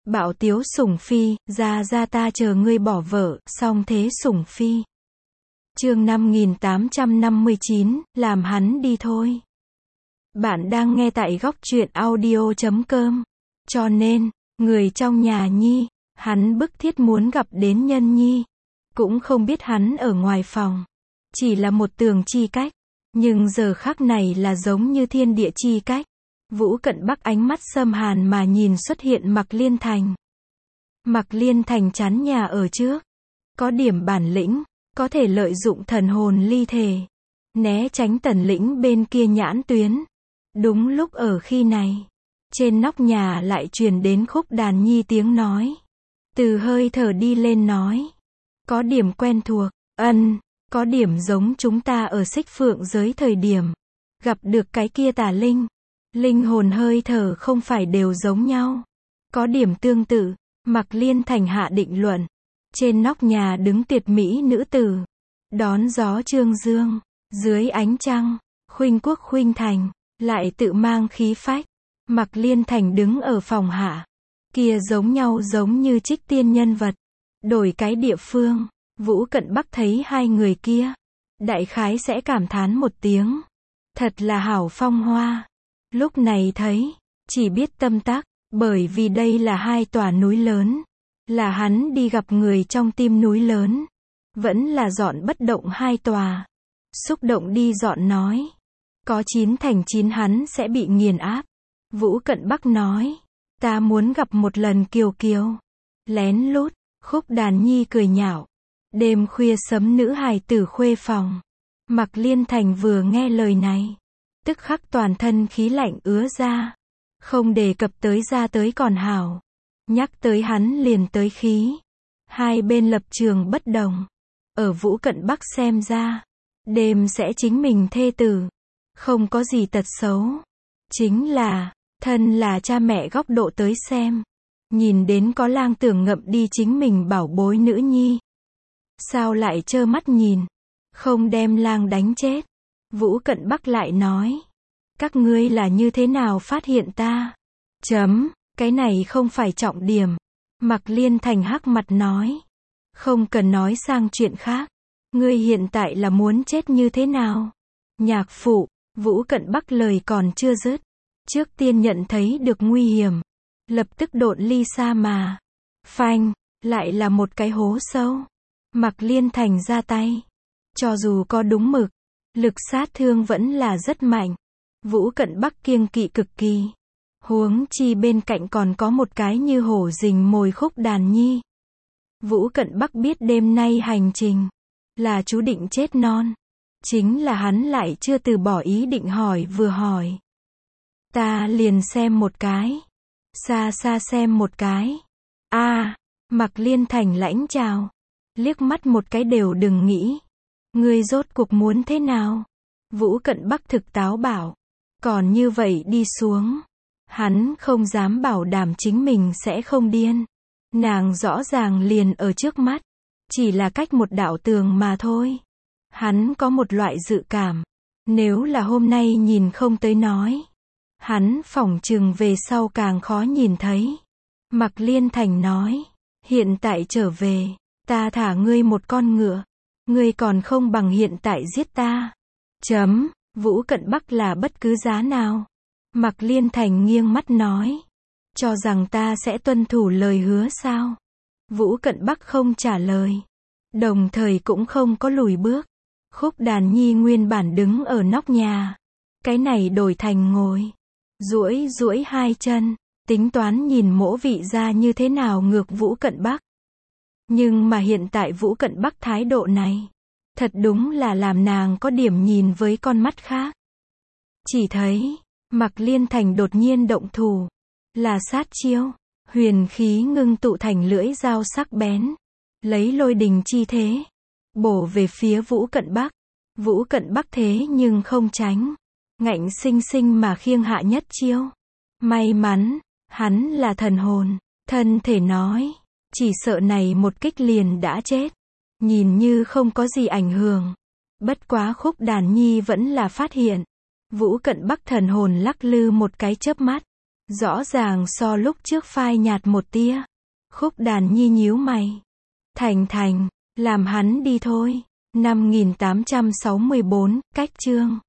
Bạo tiếu sủng phi, ra ta chờ ngươi bỏ vợ, song thế sủng phi. Chương 5859, làm hắn đi thôi. Bạn đang nghe tại góc truyện audio.com. Cho nên, người trong nhà Nhi, hắn bức thiết muốn gặp đến Nhân Nhi. Cũng không biết hắn ở ngoài phòng. Chỉ là một tường chi cách. Nhưng giờ khắc này là giống như thiên địa chi cách. Vũ Cận Bắc ánh mắt xâm hàn mà nhìn xuất hiện Mạc Liên Thành. Mạc Liên Thành chắn nhà ở trước. Có điểm bản lĩnh, có thể lợi dụng thần hồn ly thể. Né tránh Tần Lĩnh bên kia nhãn tuyến. Đúng lúc ở khi này. Trên nóc nhà lại truyền đến Khúc Đàn Nhi tiếng nói. Từ hơi thở đi lên nói. Có điểm quen thuộc, có điểm giống chúng ta ở Xích Phượng giới thời điểm. Gặp được cái kia tà linh. Linh hồn hơi thở không phải đều giống nhau. Có điểm tương tự. Mạc Liên Thành hạ định luận. Trên nóc nhà đứng tuyệt mỹ nữ tử. Đón gió trương dương. Dưới ánh trăng. Khuynh quốc khuynh thành. Lại tự mang khí phách. Mạc Liên Thành đứng ở phòng hạ. Kia giống nhau giống như trích tiên nhân vật. Đổi cái địa phương. Vũ Cận Bắc thấy hai người kia. Đại khái sẽ cảm thán một tiếng. Thật là hảo phong hoa. Lúc này thấy. Chỉ biết tâm tắc. Bởi vì đây là hai tòa núi lớn. Là hắn đi gặp người trong tim núi lớn. Vẫn là dọn bất động hai tòa. Xúc động đi dọn nói. Có 9 thành 9 hắn sẽ bị nghiền áp. Vũ Cận Bắc nói. Ta muốn gặp một lần Kiều Kiều. Lén lút. Khúc Đàn Nhi cười nhạo. Đêm khuya sấm nữ hài tử khuê phòng. Mạc Liên Thành vừa nghe lời này. Tức khắc toàn thân khí lạnh ứa ra. Không đề cập tới ra tới còn hảo. Nhắc tới hắn liền tới khí. Hai bên lập trường bất đồng. Ở Vũ Cận Bắc xem ra. Đêm sẽ chính mình thê tử. Không có gì tật xấu. Chính là, thân là cha mẹ góc độ tới xem. Nhìn đến có lang tưởng ngậm đi chính mình bảo bối nữ nhi. Sao lại trơ mắt nhìn. Không đem lang đánh chết. Vũ Cận Bắc lại nói. Các ngươi là như thế nào phát hiện ta? Cái này không phải trọng điểm. Mạc Liên Thành hắc mặt nói. Không cần nói sang chuyện khác. Ngươi hiện tại là muốn chết như thế nào? Nhạc phụ, Vũ Cận Bắc lời còn chưa dứt. Trước tiên nhận thấy được nguy hiểm. Lập tức độn ly xa mà. Phanh, lại là một cái hố sâu. Mạc Liên Thành ra tay. Cho dù có đúng mực, lực sát thương vẫn là rất mạnh. Vũ Cận Bắc kiêng kỵ cực kỳ. Huống chi bên cạnh còn có một cái như hổ rình mồi Khúc Đàn Nhi. Vũ Cận Bắc biết đêm nay hành trình là chú định chết non. Chính là hắn lại chưa từ bỏ ý định hỏi vừa hỏi. Ta liền xem một cái. Xa xa xem một cái. Mạc Liên Thành lãnh chào. Liếc mắt một cái đều đừng nghĩ. Ngươi rốt cuộc muốn thế nào? Vũ Cận Bắc thực táo bảo. Còn như vậy đi xuống. Hắn không dám bảo đảm chính mình sẽ không điên. Nàng rõ ràng liền ở trước mắt. Chỉ là cách một đạo tường mà thôi. Hắn có một loại dự cảm. Nếu là hôm nay nhìn không tới nói. Hắn phỏng chừng về sau càng khó nhìn thấy. Mạc Liên Thành nói. Hiện tại trở về. Ta thả ngươi một con ngựa. Ngươi còn không bằng hiện tại giết ta. Vũ Cận Bắc là bất cứ giá nào. Mạc Liên Thành nghiêng mắt nói. Cho rằng ta sẽ tuân thủ lời hứa sao? Vũ Cận Bắc không trả lời. Đồng thời cũng không có lùi bước. Khúc Đàn Nhi nguyên bản đứng ở nóc nhà. Cái này đổi thành ngồi. Duỗi hai chân. Tính toán nhìn mỗ vị ra như thế nào ngược Vũ Cận Bắc. Nhưng mà hiện tại Vũ Cận Bắc thái độ này. Thật đúng là làm nàng có điểm nhìn với con mắt khác. Chỉ thấy. Mạc Liên Thành đột nhiên động thủ. Là sát chiêu. Huyền khí ngưng tụ thành lưỡi dao sắc bén. Lấy lôi đình chi thế. Bổ về phía Vũ Cận Bắc. Vũ Cận Bắc thế nhưng không tránh. Ngạnh sinh sinh mà khiêng hạ nhất chiêu. May mắn. Hắn là thần hồn. Thân thể nói. Chỉ sợ này một kích liền đã chết. Nhìn như không có gì ảnh hưởng. Bất quá Khúc Đàn Nhi vẫn là phát hiện. Vũ Cận Bắc thần hồn lắc lư một cái chớp mắt. Rõ ràng so lúc trước phai nhạt một tia. Khúc Đàn Nhi nhíu mày. Thành Thành, làm hắn đi thôi. 5864, cách chương.